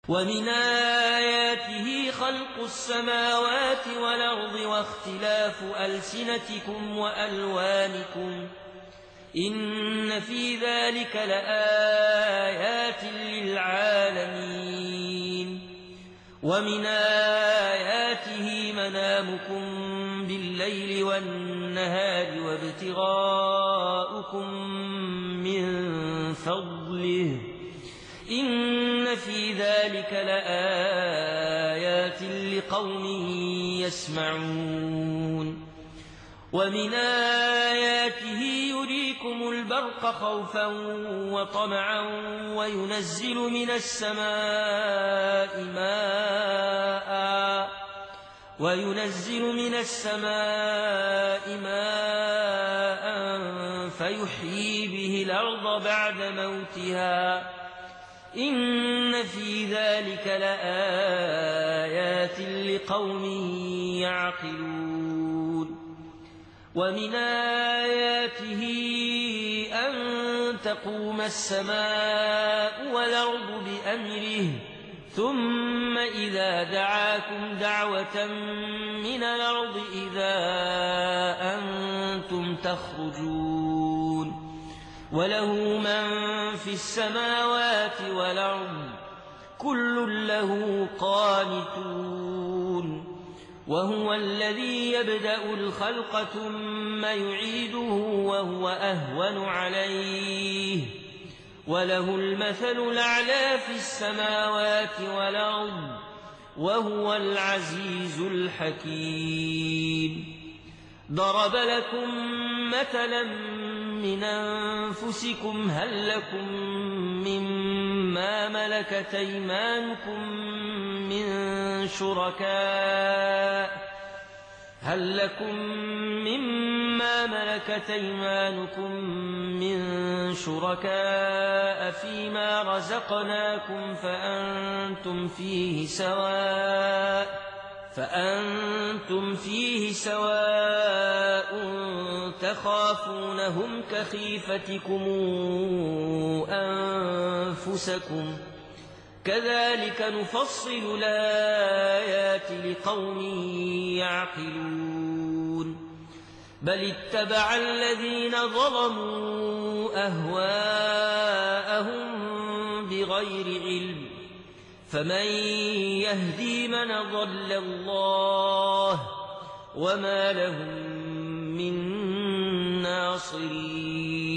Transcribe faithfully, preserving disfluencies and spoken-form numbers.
ومن آياته خلق السماوات والأرض واختلاف ألسنتكم وألوانكم إن في ذلك لآيات للعالمين ومن آياته منامكم بالليل والنهار وابتغاؤكم من فضله إن في ذلك لآيات لقوم يسمعون ومن آياته يريكم البرق خوفا وطمعا وينزل من السماء ماء وينزل من السماء ماء فيحيي به الأرض بعد موتها إن في ذلك لآيات لقوم يعقلون ومن آياته أن تقوم السماء والأرض بأمره ثم إذا دعاكم دعوة من الأرض إذا أنتم تخرجون وله من في السماوات والأرض كل له قانتون وهو الذي يبدأ الخلق ثم يعيده وهو أهون عليه وله المثل الأعلى في السماوات والأرض وهو العزيز الحكيم ضرب لكم مثلا من أنفسكم هل لكم مما ملكت أيمانكم من شركاء هل لكم مما ملكت أيمانكم من شركاء فيما رزقناكم فأنتم فيه سواء فأنتم فيه سواء تخافونهم كخيفتكم أنفسكم كذلك نفصل الآيات لقوم يعقلون بل اتبع الذين ظلموا أهواءهم بغير علم فمن يهدي من ضل الله وما لهم من ناصرين